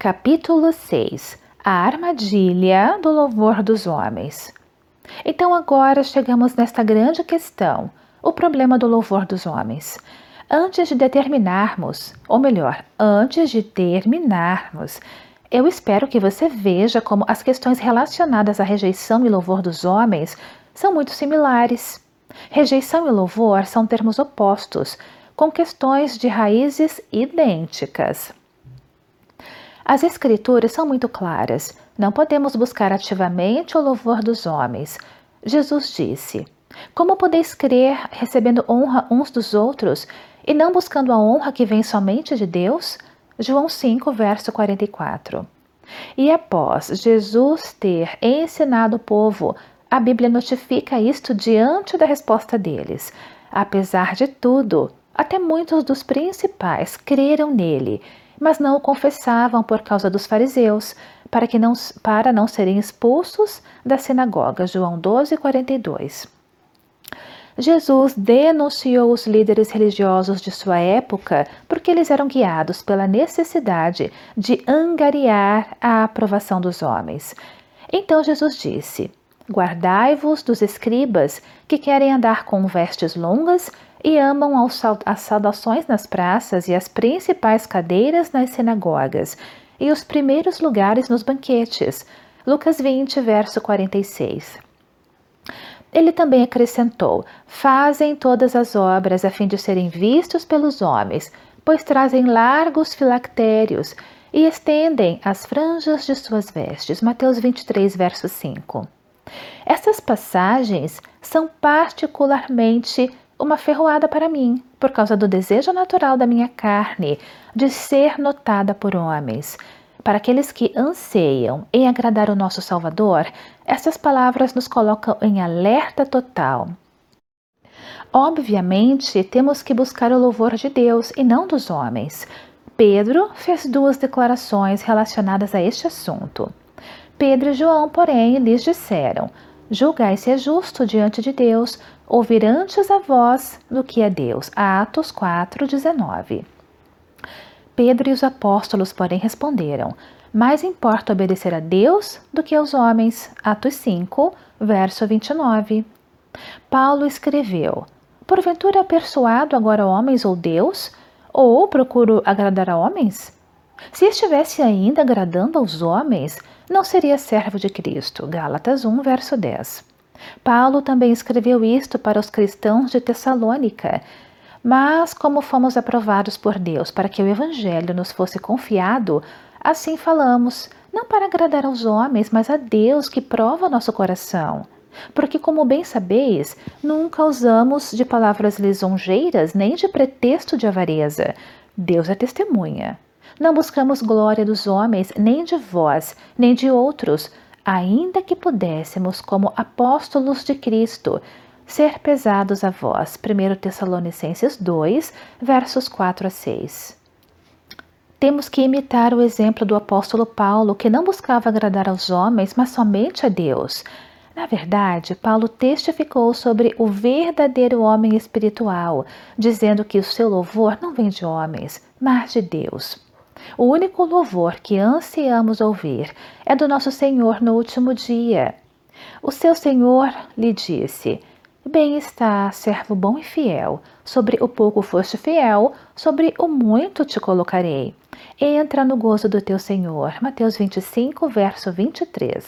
Capítulo 6. A armadilha do louvor dos homens. Então agora chegamos nesta grande questão, o problema do louvor dos homens. Antes de terminarmos, eu espero que você veja como as questões relacionadas à rejeição e louvor dos homens são muito similares. Rejeição e louvor são termos opostos, com questões de raízes idênticas. As Escrituras são muito claras. Não podemos buscar ativamente o louvor dos homens. Jesus disse: como podeis crer recebendo honra uns dos outros e não buscando a honra que vem somente de Deus? João 5, verso 44. E após Jesus ter ensinado o povo, a Bíblia notifica isto diante da resposta deles. Apesar de tudo, até muitos dos principais creram nele, mas não o confessavam por causa dos fariseus, para não serem expulsos da sinagoga. João 12, 42. Jesus denunciou os líderes religiosos de sua época porque eles eram guiados pela necessidade de angariar a aprovação dos homens. Então Jesus disse: guardai-vos dos escribas que querem andar com vestes longas e amam as saudações nas praças e as principais cadeiras nas sinagogas e os primeiros lugares nos banquetes. Lucas 20, verso 46. Ele também acrescentou: fazem todas as obras a fim de serem vistos pelos homens, pois trazem largos filactérios e estendem as franjas de suas vestes. Mateus 23, verso 5. Essas passagens são particularmente uma ferroada para mim, por causa do desejo natural da minha carne de ser notada por homens. Para aqueles que anseiam em agradar o nosso Salvador, essas palavras nos colocam em alerta total. Obviamente, temos que buscar o louvor de Deus e não dos homens. Pedro fez 2 declarações relacionadas a este assunto. Pedro e João, porém, lhes disseram: julgai se é justo diante de Deus ouvir antes a voz do que a Deus. Atos 4, 19. Pedro e os apóstolos, porém, responderam: mais importa obedecer a Deus do que aos homens. Atos 5, verso 29. Paulo escreveu: porventura persuado agora homens ou Deus? Ou procuro agradar a homens? Se estivesse ainda agradando aos homens, não seria servo de Cristo. Gálatas 1, verso 10. Paulo também escreveu isto para os cristãos de Tessalônica. Mas como fomos aprovados por Deus para que o Evangelho nos fosse confiado, assim falamos, não para agradar aos homens, mas a Deus que prova nosso coração. Porque, como bem sabeis, nunca usamos de palavras lisonjeiras nem de pretexto de avareza. Deus é testemunha. Não buscamos glória dos homens, nem de vós, nem de outros, ainda que pudéssemos, como apóstolos de Cristo, ser pesados a vós. 1 Tessalonicenses 2, versos 4 a 6. Temos que imitar o exemplo do apóstolo Paulo, que não buscava agradar aos homens, mas somente a Deus. Na verdade, Paulo testificou sobre o verdadeiro homem espiritual, dizendo que o seu louvor não vem de homens, mas de Deus. O único louvor que ansiamos ouvir é do nosso Senhor no último dia. O seu Senhor lhe disse: bem está, servo bom e fiel. Sobre o pouco foste fiel, sobre o muito te colocarei. Entra no gozo do teu Senhor. Mateus 25, verso 23.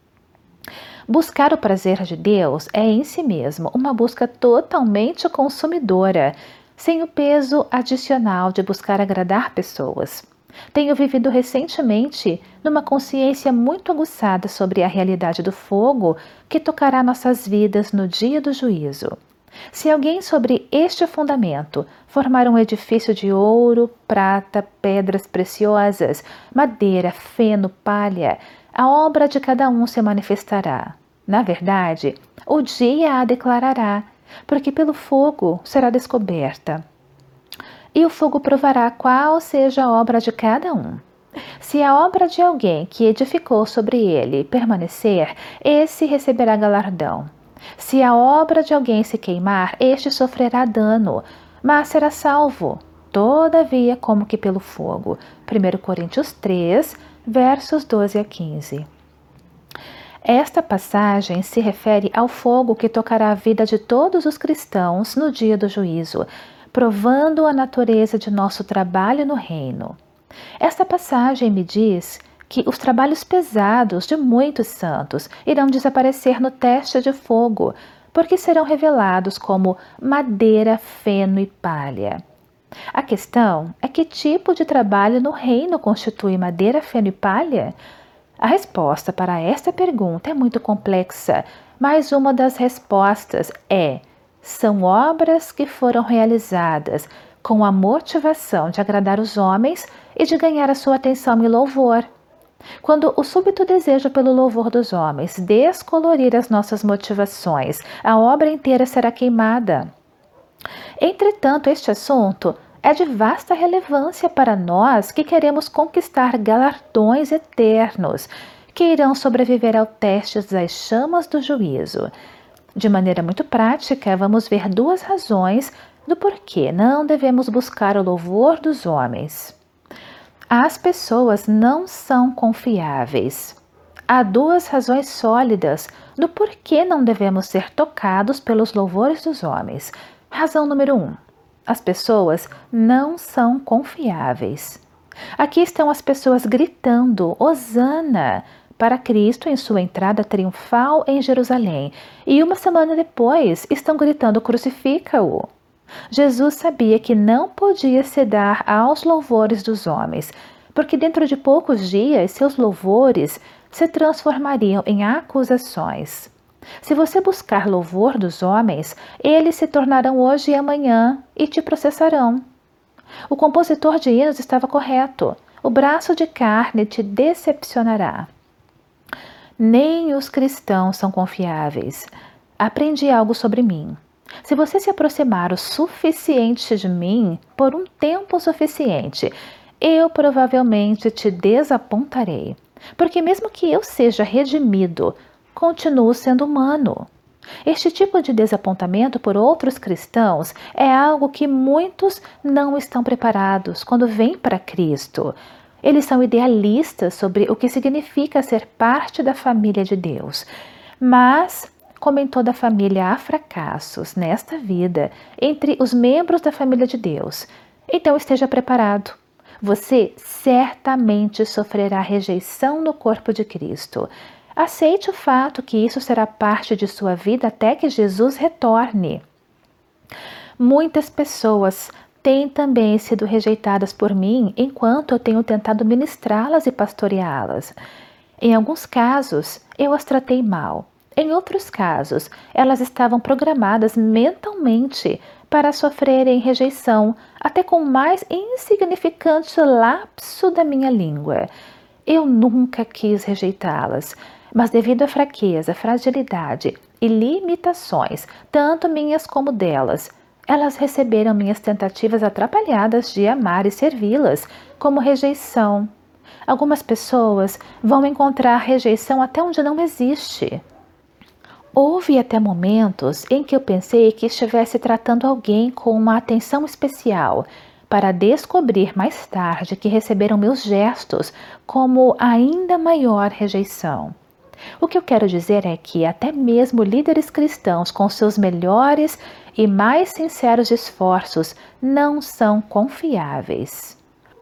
Buscar o prazer de Deus é em si mesmo uma busca totalmente consumidora, sem o peso adicional de buscar agradar pessoas. Tenho vivido recentemente numa consciência muito aguçada sobre a realidade do fogo que tocará nossas vidas no dia do juízo. Se alguém sobre este fundamento formar um edifício de ouro, prata, pedras preciosas, madeira, feno, palha, a obra de cada um se manifestará. Na verdade, o dia a declarará, porque pelo fogo será descoberta. E o fogo provará qual seja a obra de cada um. Se a obra de alguém que edificou sobre ele permanecer, esse receberá galardão. Se a obra de alguém se queimar, este sofrerá dano, mas será salvo, todavia como que pelo fogo. 1 Coríntios 3, versos 12 a 15. Esta passagem se refere ao fogo que tocará a vida de todos os cristãos no dia do juízo, provando a natureza de nosso trabalho no reino. Esta passagem me diz que os trabalhos pesados de muitos santos irão desaparecer no teste de fogo, porque serão revelados como madeira, feno e palha. A questão é que tipo de trabalho no reino constitui madeira, feno e palha? A resposta para esta pergunta é muito complexa, mas uma das respostas são obras que foram realizadas com a motivação de agradar os homens e de ganhar a sua atenção e louvor. Quando o súbito desejo pelo louvor dos homens descolorir as nossas motivações, a obra inteira será queimada. Entretanto, este assunto é de vasta relevância para nós que queremos conquistar galardões eternos que irão sobreviver ao teste das chamas do juízo. De maneira muito prática, vamos ver duas razões do porquê não devemos buscar o louvor dos homens. As pessoas não são confiáveis. Há duas razões sólidas do porquê não devemos ser tocados pelos louvores dos homens. Razão número 1. As pessoas não são confiáveis. Aqui estão as pessoas gritando Hosana para Cristo em sua entrada triunfal em Jerusalém, e uma semana depois estão gritando crucifica-o. Jesus sabia que não podia ceder aos louvores dos homens, porque dentro de poucos dias seus louvores se transformariam em acusações. Se você buscar louvor dos homens, eles se tornarão hoje e amanhã e te processarão. O compositor de hinos estava correto. O braço de carne te decepcionará. Nem os cristãos são confiáveis. Aprendi algo sobre mim. Se você se aproximar o suficiente de mim, por um tempo suficiente, eu provavelmente te desapontarei. Porque mesmo que eu seja redimido, continuo sendo humano. Este tipo de desapontamento por outros cristãos é algo que muitos não estão preparados quando vêm para Cristo. Eles são idealistas sobre o que significa ser parte da família de Deus. Mas, como em toda família, há fracassos nesta vida entre os membros da família de Deus. Então esteja preparado. Você certamente sofrerá rejeição no corpo de Cristo. Aceite o fato que isso será parte de sua vida até que Jesus retorne. Muitas pessoas têm também sido rejeitadas por mim enquanto eu tenho tentado ministrá-las e pastoreá-las. Em alguns casos, eu as tratei mal. Em outros casos, elas estavam programadas mentalmente para sofrerem rejeição, até com o mais insignificante lapso da minha língua. Eu nunca quis rejeitá-las, mas devido à fraqueza, fragilidade e limitações, tanto minhas como delas, elas receberam minhas tentativas atrapalhadas de amar e servi-las como rejeição. Algumas pessoas vão encontrar rejeição até onde não existe. Houve até momentos em que eu pensei que estivesse tratando alguém com uma atenção especial, para descobrir mais tarde que receberam meus gestos como ainda maior rejeição. O que eu quero dizer é que até mesmo líderes cristãos com seus melhores e mais sinceros esforços não são confiáveis.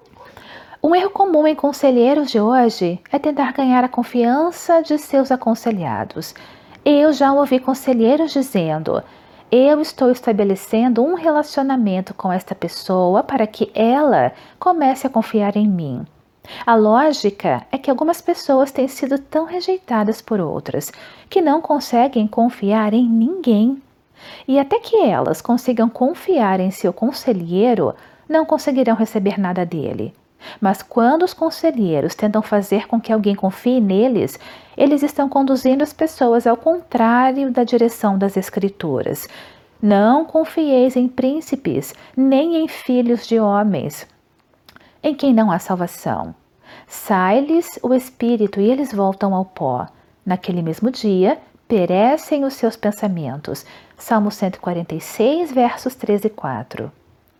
Um erro comum em conselheiros de hoje é tentar ganhar a confiança de seus aconselhados. Eu já ouvi conselheiros dizendo: eu estou estabelecendo um relacionamento com esta pessoa para que ela comece a confiar em mim. A lógica é que algumas pessoas têm sido tão rejeitadas por outras que não conseguem confiar em ninguém. E até que elas consigam confiar em seu conselheiro, não conseguirão receber nada dele. Mas quando os conselheiros tentam fazer com que alguém confie neles, eles estão conduzindo as pessoas ao contrário da direção das Escrituras. Não confieis em príncipes, nem em filhos de homens, em quem não há salvação. Sai-lhes o espírito e eles voltam ao pó. Naquele mesmo dia, perecem os seus pensamentos. Salmo 146, versos 3 e 4.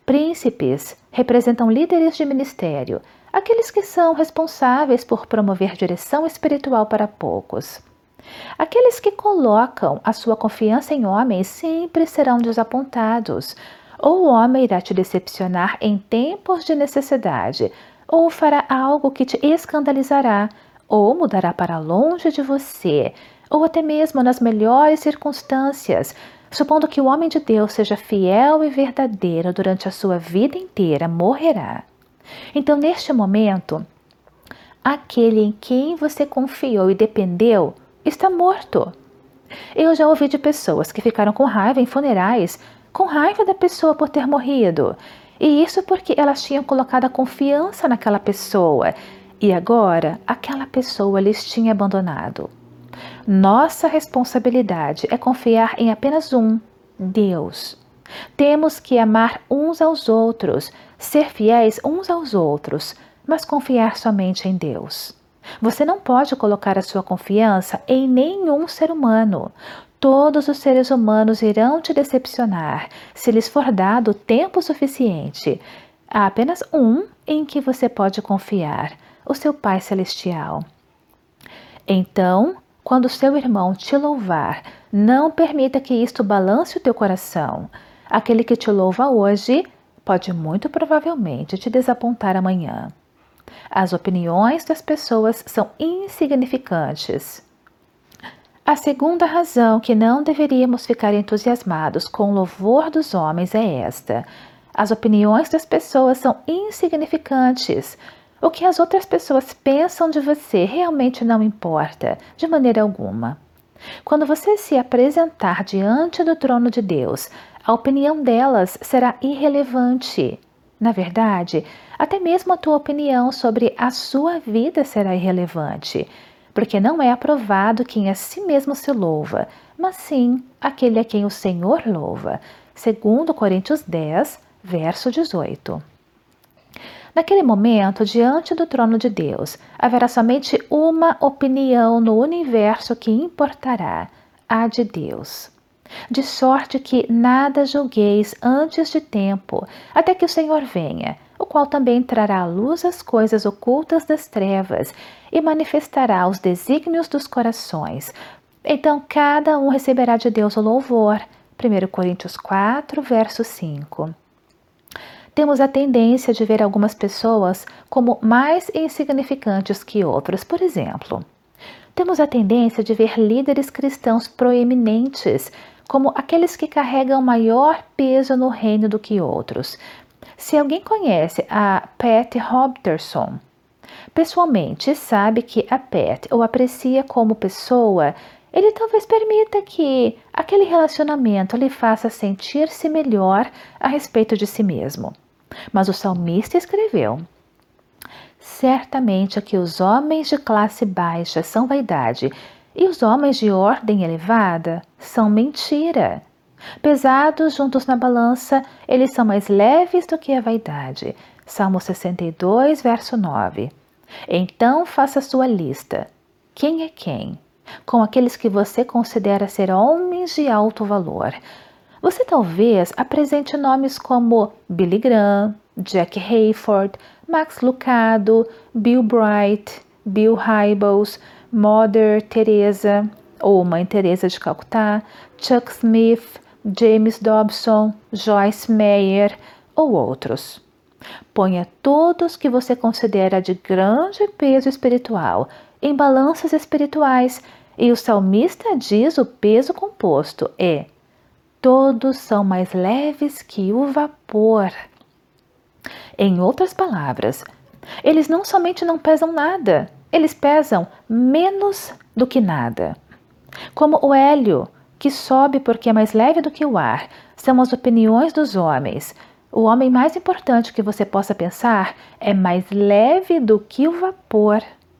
Príncipes representam líderes de ministério, aqueles que são responsáveis por promover direção espiritual para poucos. Aqueles que colocam a sua confiança em homens sempre serão desapontados. Ou o homem irá te decepcionar em tempos de necessidade, ou fará algo que te escandalizará, ou mudará para longe de você, ou até mesmo nas melhores circunstâncias, supondo que o homem de Deus seja fiel e verdadeiro durante a sua vida inteira, morrerá. Então, neste momento, aquele em quem você confiou e dependeu está morto. Eu já ouvi de pessoas que ficaram com raiva em funerais, com raiva da pessoa por ter morrido. E isso porque elas tinham colocado a confiança naquela pessoa e agora aquela pessoa lhes tinha abandonado. Nossa responsabilidade é confiar em apenas um, Deus. Temos que amar uns aos outros, ser fiéis uns aos outros, mas confiar somente em Deus. Você não pode colocar a sua confiança em nenhum ser humano. Todos os seres humanos irão te decepcionar se lhes for dado tempo suficiente. Há apenas um em que você pode confiar, o seu Pai Celestial. Então, quando seu irmão te louvar, não permita que isto balance o teu coração. Aquele que te louva hoje pode muito provavelmente te desapontar amanhã. As opiniões das pessoas são insignificantes. A segunda razão que não deveríamos ficar entusiasmados com o louvor dos homens é esta: as opiniões das pessoas são insignificantes. O que as outras pessoas pensam de você realmente não importa, de maneira alguma. Quando você se apresentar diante do trono de Deus, a opinião delas será irrelevante. Na verdade, até mesmo a tua opinião sobre a sua vida será irrelevante, porque não é aprovado quem a si mesmo se louva, mas sim aquele a quem o Senhor louva. 2 Coríntios 10, verso 18. Naquele momento, diante do trono de Deus, haverá somente uma opinião no universo que importará, a de Deus. De sorte que nada julgueis antes de tempo, até que o Senhor venha, o qual também trará à luz as coisas ocultas das trevas e manifestará os desígnios dos corações. Então cada um receberá de Deus o louvor. 1 Coríntios 4, verso 5. Temos a tendência de ver algumas pessoas como mais insignificantes que outras. Por exemplo, temos a tendência de ver líderes cristãos proeminentes como aqueles que carregam maior peso no reino do que outros. Se alguém conhece a Pat Robertson pessoalmente, sabe que a Pat o aprecia como pessoa, ele talvez permita que aquele relacionamento lhe faça sentir-se melhor a respeito de si mesmo. Mas o salmista escreveu: certamente que os homens de classe baixa são vaidade, e os homens de ordem elevada são mentira. Pesados juntos na balança, eles são mais leves do que a vaidade. Salmo 62, verso 9. Então faça sua lista. Quem é quem? Com aqueles que você considera ser homens de alto valor. Você talvez apresente nomes como Billy Graham, Jack Hayford, Max Lucado, Bill Bright, Bill Hybels, Mother Teresa ou Mãe Teresa de Calcutá, Chuck Smith, James Dobson, Joyce Meyer ou outros. Ponha todos que você considera de grande peso espiritual em balanças espirituais e o salmista diz o peso composto é: todos são mais leves que o vapor. Em outras palavras, eles não somente não pesam nada, eles pesam menos do que nada. Como o hélio, que sobe porque é mais leve do que o ar, são as opiniões dos homens. O homem mais importante que você possa pensar é mais leve do que o vapor.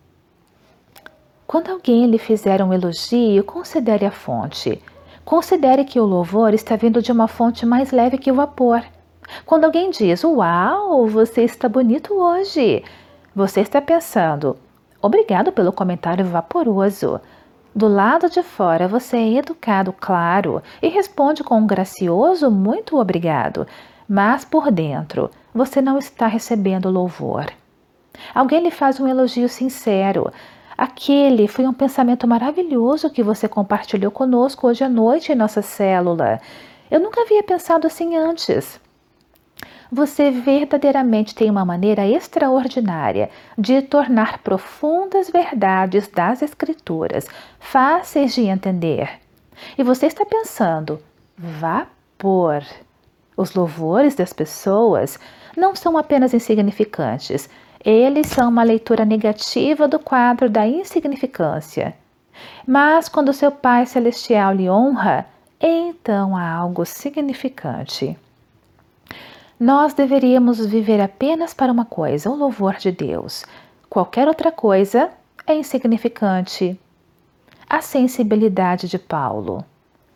Quando alguém lhe fizer um elogio, considere a fonte. Considere que o louvor está vindo de uma fonte mais leve que o vapor. Quando alguém diz: uau, você está bonito hoje, você está pensando: obrigado pelo comentário vaporoso. Do lado de fora você é educado, claro, e responde com um gracioso muito obrigado. mas por dentro você não está recebendo louvor. Alguém lhe faz um elogio sincero. Aquele foi um pensamento maravilhoso que você compartilhou conosco hoje à noite em nossa célula. Eu nunca havia pensado assim antes. Você verdadeiramente tem uma maneira extraordinária de tornar profundas verdades das Escrituras fáceis de entender. E você está pensando, vapor. Os louvores das pessoas não são apenas insignificantes, eles são uma leitura negativa do quadro da insignificância. Mas quando seu Pai Celestial lhe honra, então há algo significante. Nós deveríamos viver apenas para uma coisa, o louvor de Deus. Qualquer outra coisa é insignificante. A sensibilidade de Paulo.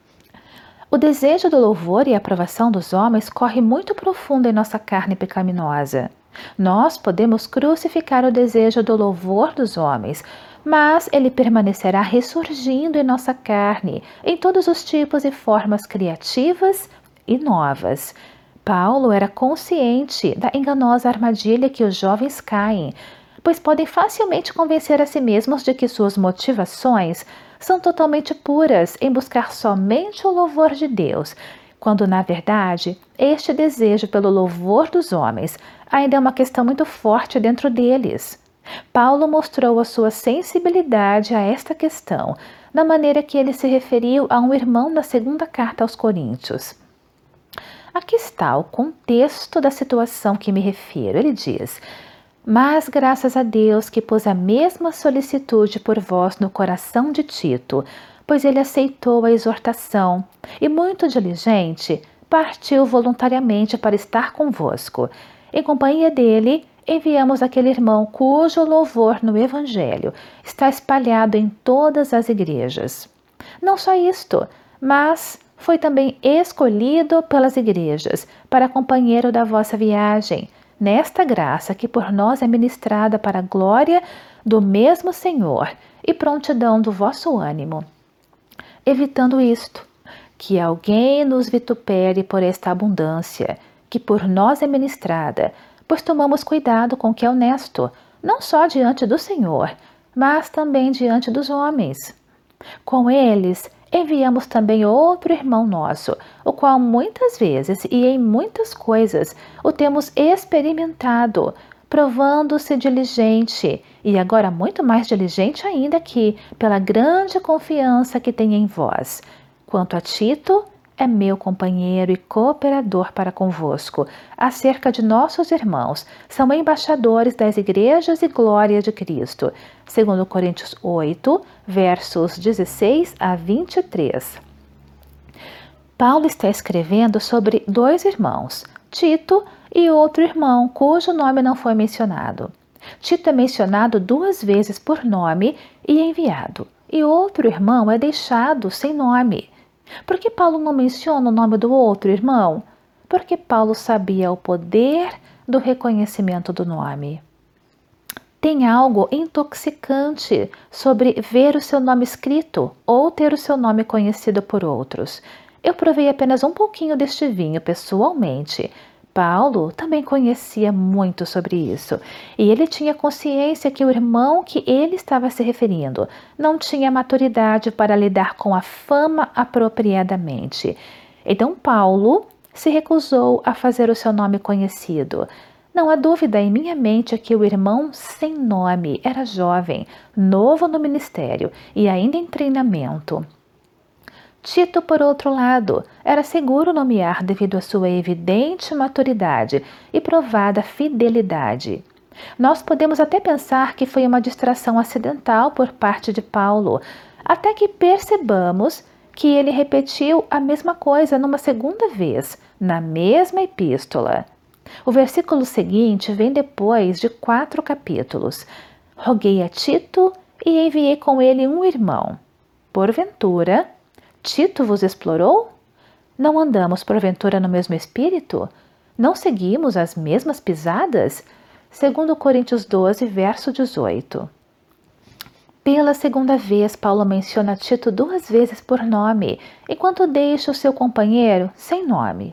O desejo do louvor e a aprovação dos homens corre muito profundo em nossa carne pecaminosa. Nós podemos crucificar o desejo do louvor dos homens, mas ele permanecerá ressurgindo em nossa carne, em todos os tipos e formas criativas e novas. Paulo era consciente da enganosa armadilha que os jovens caem, pois podem facilmente convencer a si mesmos de que suas motivações são totalmente puras em buscar somente o louvor de Deus, quando na verdade este desejo pelo louvor dos homens ainda é uma questão muito forte dentro deles. Paulo mostrou a sua sensibilidade a esta questão, na maneira que ele se referiu a um irmão na segunda carta aos Coríntios. Aqui está o contexto da situação que me refiro. Ele diz: mas graças a Deus que pôs a mesma solicitude por vós no coração de Tito, pois ele aceitou a exortação e, muito diligente, partiu voluntariamente para estar convosco. Em companhia dele, enviamos aquele irmão cujo louvor no Evangelho está espalhado em todas as igrejas. Não só isto, mas foi também escolhido pelas igrejas para companheiro da vossa viagem, nesta graça que por nós é ministrada para a glória do mesmo Senhor e prontidão do vosso ânimo. Evitando isto, que alguém nos vitupere por esta abundância, que por nós é ministrada, pois tomamos cuidado com o que é honesto, não só diante do Senhor, mas também diante dos homens. Com eles, enviamos também outro irmão nosso, o qual muitas vezes e em muitas coisas o temos experimentado, provando-se diligente, e agora muito mais diligente ainda que, pela grande confiança que tem em vós. Quanto a Tito, é meu companheiro e cooperador para convosco, acerca de nossos irmãos, são embaixadores das igrejas e glória de Cristo. 2 Coríntios 8, versos 16 a 23. Paulo está escrevendo sobre dois irmãos, Tito e outro irmão, cujo nome não foi mencionado. Tito é mencionado 2 vezes por nome e enviado, e outro irmão é deixado sem nome. Por que Paulo não menciona o nome do outro irmão? Porque Paulo sabia o poder do reconhecimento do nome. Tem algo intoxicante sobre ver o seu nome escrito ou ter o seu nome conhecido por outros. Eu provei apenas um pouquinho deste vinho pessoalmente. Paulo também conhecia muito sobre isso, e ele tinha consciência que o irmão que ele estava se referindo não tinha maturidade para lidar com a fama apropriadamente. Então Paulo se recusou a fazer o seu nome conhecido. Não há dúvida em minha mente que o irmão sem nome era jovem, novo no ministério e ainda em treinamento. Tito, por outro lado, era seguro nomear devido à sua evidente maturidade e provada fidelidade. Nós podemos até pensar que foi uma distração acidental por parte de Paulo, até que percebamos que ele repetiu a mesma coisa numa segunda vez, na mesma epístola. O versículo seguinte vem depois de 4 capítulos. Roguei a Tito e enviei com ele um irmão. Porventura, Tito vos explorou? Não andamos porventura no mesmo espírito? Não seguimos as mesmas pisadas? 2 Coríntios 12, verso 18. Pela segunda vez, Paulo menciona Tito 2 vezes por nome, enquanto deixa o seu companheiro sem nome.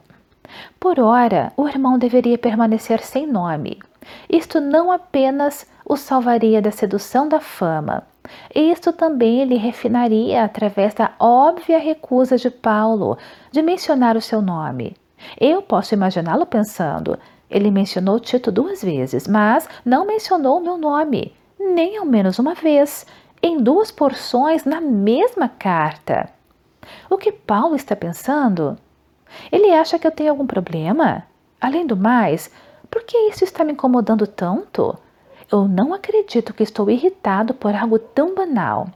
Por ora, o irmão deveria permanecer sem nome. Isto não apenas o salvaria da sedução da fama, isto também lhe refinaria através da óbvia recusa de Paulo de mencionar o seu nome. Eu posso imaginá-lo pensando: ele mencionou Tito 2 vezes, mas não mencionou o meu nome, nem ao menos uma vez, em 2 porções na mesma carta. O que Paulo está pensando? Ele acha que eu tenho algum problema? Além do mais, por que isso está me incomodando tanto? Eu não acredito que estou irritado por algo tão banal.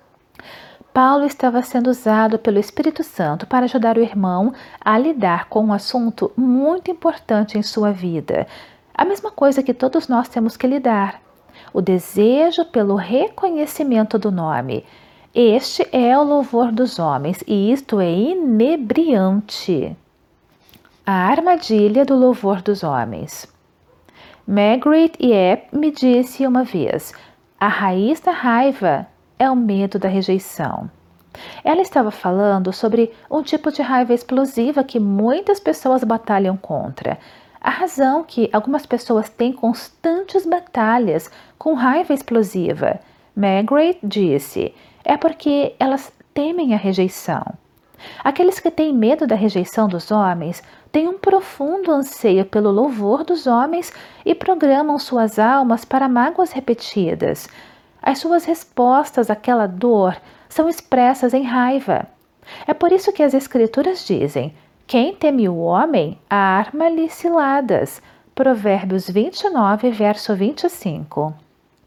Paulo estava sendo usado pelo Espírito Santo para ajudar o irmão a lidar com um assunto muito importante em sua vida. A mesma coisa que todos nós temos que lidar: o desejo pelo reconhecimento do nome. Este é o louvor dos homens e isto é inebriante. A armadilha do louvor dos homens. Margaret Yep me disse uma vez: a raiz da raiva é o medo da rejeição. Ela estava falando sobre um tipo de raiva explosiva que muitas pessoas batalham contra. A razão que algumas pessoas têm constantes batalhas com raiva explosiva, Margaret disse, é porque elas temem a rejeição. Aqueles que têm medo da rejeição dos homens têm um profundo anseio pelo louvor dos homens e programam suas almas para mágoas repetidas. As suas respostas àquela dor são expressas em raiva. É por isso que as Escrituras dizem: quem teme o homem, arma-lhe ciladas. Provérbios 29, verso 25.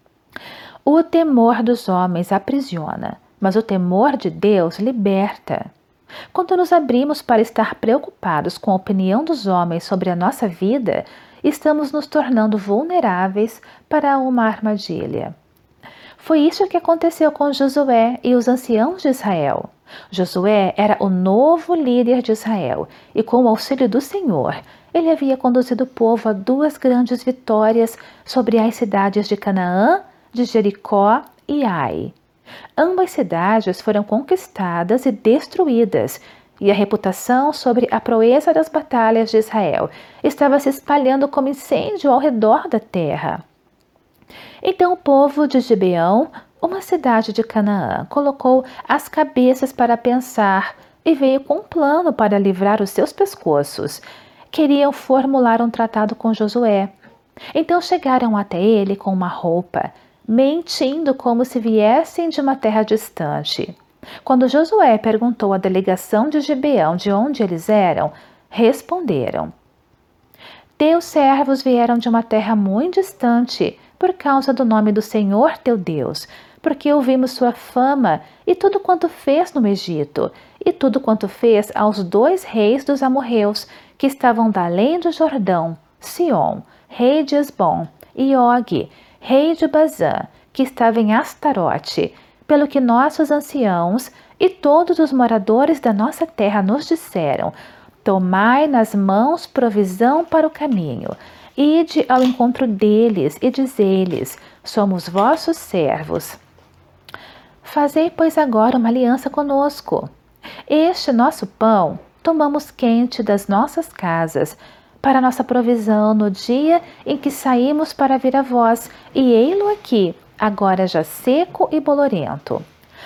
O temor dos homens aprisiona, mas o temor de Deus liberta. Quando nos abrimos para estar preocupados com a opinião dos homens sobre a nossa vida, estamos nos tornando vulneráveis para uma armadilha. Foi isso que aconteceu com Josué e os anciãos de Israel. Josué era o novo líder de Israel e, com o auxílio do Senhor, ele havia conduzido o povo a 2 grandes vitórias sobre as cidades de Canaã, de Jericó e Ai. Ambas cidades foram conquistadas e destruídas, e a reputação sobre a proeza das batalhas de Israel estava se espalhando como incêndio ao redor da terra. Então o povo de Gibeão, uma cidade de Canaã, colocou as cabeças para pensar e veio com um plano para livrar os seus pescoços. Queriam formular um tratado com Josué. Então chegaram até ele com uma roupa, mentindo como se viessem de uma terra distante. Quando Josué perguntou à delegação de Gibeão de onde eles eram, responderam: teus servos vieram de uma terra muito distante, por causa do nome do Senhor teu Deus, porque ouvimos sua fama e tudo quanto fez no Egito, e tudo quanto fez aos 2 reis dos amorreus, que estavam da além do Jordão, Sion, rei de Esbom, e Og, rei de Bazã, que estava em Astarote, pelo que nossos anciãos e todos os moradores da nossa terra nos disseram: tomai nas mãos provisão para o caminho. Ide ao encontro deles e dizei-lhes: somos vossos servos. Fazei, pois, agora uma aliança conosco. Este nosso pão tomamos quente das nossas casas, para nossa provisão no dia em que saímos para vir a vós, e ei-lo aqui, agora já seco e bolorento.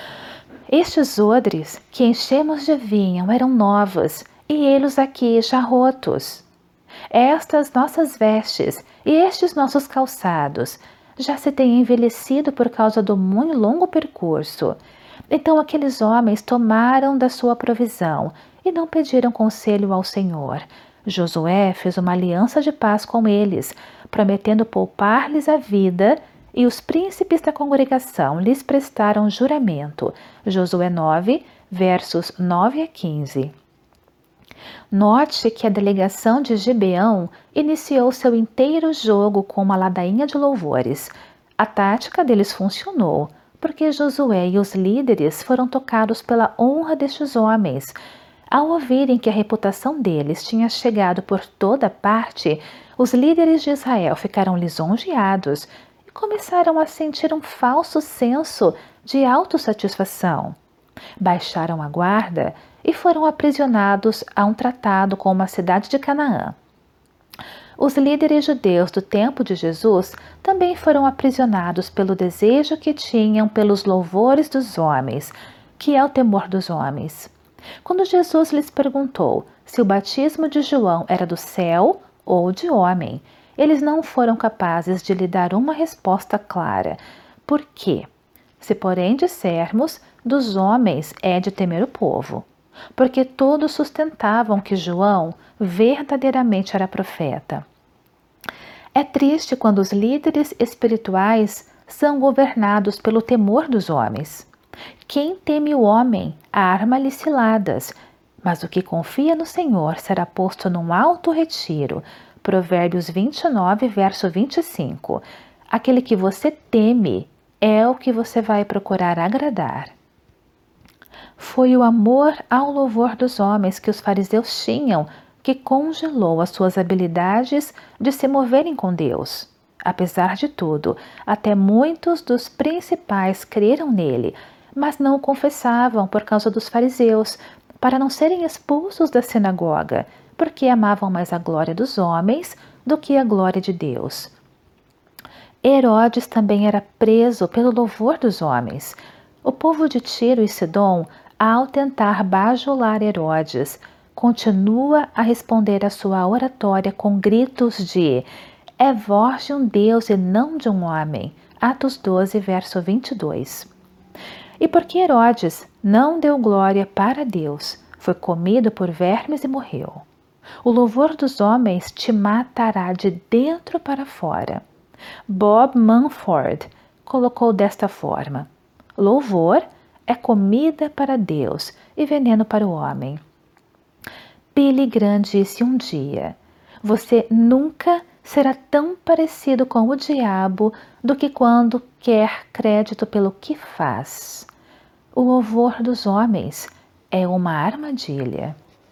Estes odres que enchemos de vinho eram novos, e ei-los aqui já rotos. Estas nossas vestes e estes nossos calçados já se têm envelhecido por causa do muito longo percurso. Então aqueles homens tomaram da sua provisão e não pediram conselho ao Senhor. Josué fez uma aliança de paz com eles, prometendo poupar-lhes a vida, e os príncipes da congregação lhes prestaram juramento. Josué 9, versos 9 a 15. Note que a delegação de Gibeão iniciou seu inteiro jogo com uma ladainha de louvores. A tática deles funcionou, porque Josué e os líderes foram tocados pela honra destes homens. Ao ouvirem que a reputação deles tinha chegado por toda parte, os líderes de Israel ficaram lisonjeados e começaram a sentir um falso senso de autossatisfação. Baixaram a guarda e foram aprisionados a um tratado com uma cidade de Canaã. Os líderes judeus do tempo de Jesus também foram aprisionados pelo desejo que tinham pelos louvores dos homens, que é o temor dos homens. Quando Jesus lhes perguntou se o batismo de João era do céu ou de homem, eles não foram capazes de lhe dar uma resposta clara. Por quê? Se, porém, dissermos, dos homens é de temer o povo, porque todos sustentavam que João verdadeiramente era profeta. É triste quando os líderes espirituais são governados pelo temor dos homens. Quem teme o homem arma-lhe ciladas, mas o que confia no Senhor será posto num alto retiro. Provérbios 29, verso 25. Aquele que você teme é o que você vai procurar agradar. Foi o amor ao louvor dos homens que os fariseus tinham que congelou as suas habilidades de se moverem com Deus. Apesar de tudo, até muitos dos principais creram nele, mas não o confessavam por causa dos fariseus, para não serem expulsos da sinagoga, porque amavam mais a glória dos homens do que a glória de Deus. Herodes também era preso pelo louvor dos homens. O povo de Tiro e Sidom, ao tentar bajular Herodes, continua a responder à sua oratória com gritos de "É voz de um Deus e não de um homem", Atos 12, verso 22. E porque Herodes não deu glória para Deus, foi comido por vermes e morreu. O louvor dos homens te matará de dentro para fora. Bob Mumford colocou desta forma: louvor é comida para Deus e veneno para o homem. Billy Graham disse um dia: você nunca será tão parecido com o diabo do que quando quer crédito pelo que faz. O louvor dos homens é uma armadilha.